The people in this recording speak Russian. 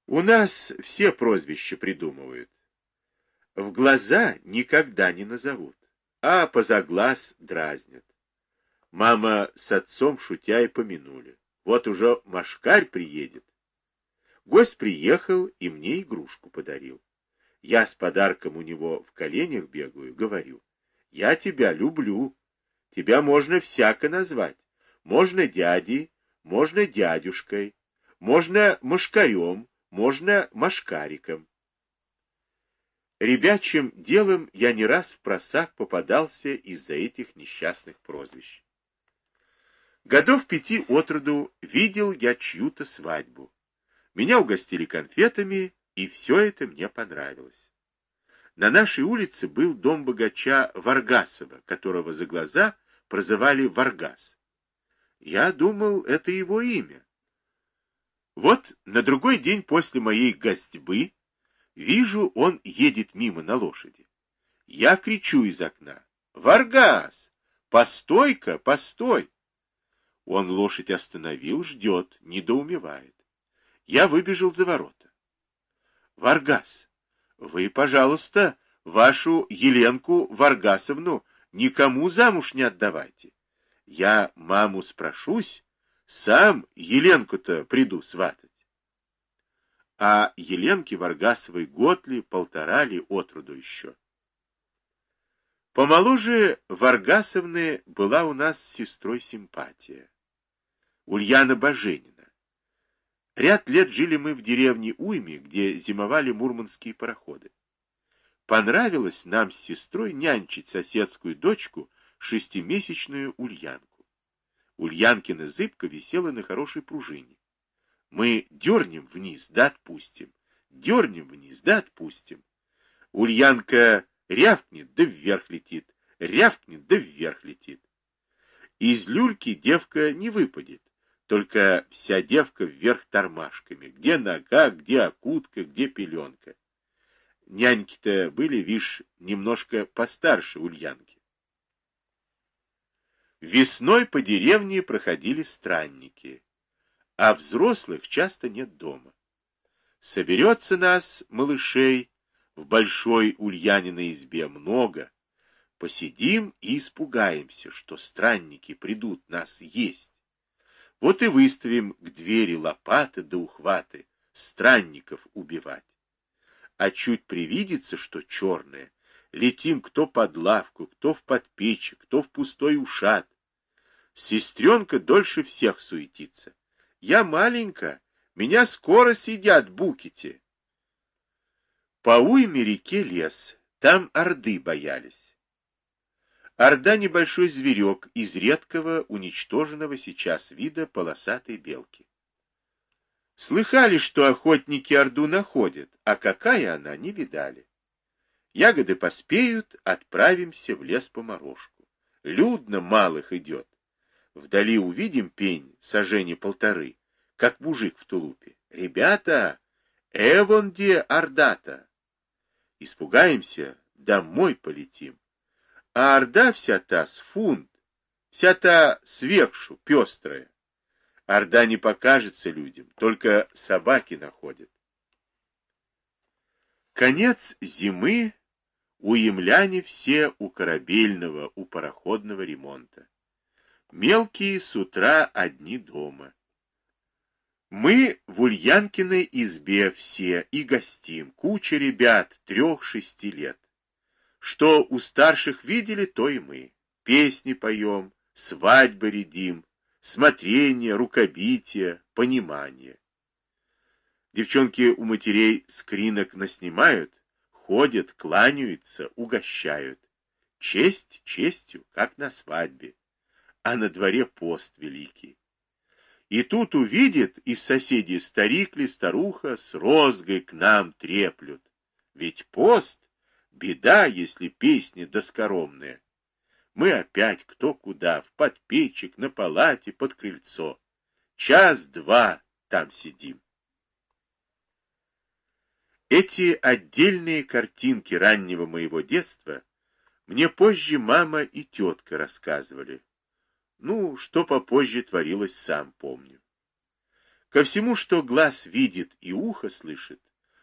У нас все прозвища придумывают. В глаза никогда не назовут, а позаглаз дразнят. Мама с отцом, шутя, и помянули. Вот уже Машкарь приедет. Гость приехал и мне игрушку подарил. Я с подарком у него в коленях бегаю, говорю: я тебя люблю. Тебя можно всяко назвать. Можно дядей, можно дядюшкой, можно Машкарем, можно Машкариком. Ребячим делом я не раз в просак попадался из-за этих несчастных прозвищ. Годов 5 от роду видел я чью-то свадьбу. Меня угостили конфетами, и все это мне понравилось. На нашей улице был дом богача Варгасова, которого за глаза прозывали Варгас. Я думал, это его имя. Вот на другой день после моей гостьбы вижу, он едет мимо на лошади. Я кричу из окна: «Варгас! Постой-ка, постой!» Он лошадь остановил, ждет, недоумевает. Я выбежал за ворота. «Варгас, вы, пожалуйста, вашу Еленку Варгасовну никому замуж не отдавайте. Я маму спрошусь, сам Еленку-то приду сватать». А Еленке Варгасовой год ли, полтора ли от роду еще. Помоложе Варгасовны была у нас с сестрой симпатия. Ульяна Баженина. Ряд лет жили мы в деревне Уйме, где зимовали мурманские пароходы. Понравилось нам с сестрой нянчить соседскую дочку, 6-месячную Ульянку. Ульянкина зыбка висела на хорошей пружине. Мы дернем вниз, да отпустим. Дернем вниз, да отпустим. Ульянка рявкнет, да вверх летит. Рявкнет, да вверх летит. Из люльки девка не выпадет. Только вся девка вверх тормашками. Где нога, где окутка, где пеленка. Няньки-то были, вишь, немножко постарше Ульянки. Весной по деревне проходили странники, а взрослых часто нет дома. Соберется нас, малышей, в большой Ульяниной избе много. Посидим и испугаемся, что странники придут нас есть. Вот и выставим к двери лопаты да ухваты, странников убивать. А чуть привидится, что черное, летим кто под лавку, кто в подпечек, кто в пустой ушат. Сестренка дольше всех суетится. Я маленькая, меня скоро съедят букити. По Уйме реке лес, там орды боялись. Орда — небольшой зверек из редкого, уничтоженного сейчас вида полосатой белки. Слыхали, что охотники орду находят, а какая она, не видали. Ягоды поспеют, отправимся в лес по морожку. Людно малых идет. Вдали увидим пень, сажени 1,5, как мужик в тулупе. Ребята, эвон где орда-то? Испугаемся, домой полетим. А орда вся та с фунт, вся та сверхшу, пестрая. Орда не покажется людям, только собаки находят. Конец зимы, уемляне все у корабельного, у пароходного ремонта. Мелкие с утра одни дома. Мы в Ульянкиной избе все и гостим, куча ребят 3-6 лет. Что у старших видели, то и мы. Песни поем, свадьбы рядим, смотрение, рукобитие, понимание. Девчонки у матерей скринок наснимают, ходят, кланяются, угощают. Честь честью, как на свадьбе, а на дворе пост великий. И тут увидит из соседей старик ли старуха с розгой к нам треплют. Ведь пост — беда, если песни доскоромные. Мы опять кто куда, в подпечек, на палате, под крыльцо. 1-2 там сидим. Эти отдельные картинки раннего моего детства мне позже мама и тетка рассказывали. Ну, что попозже творилось, сам помню. Ко всему, что глаз видит и ухо слышит,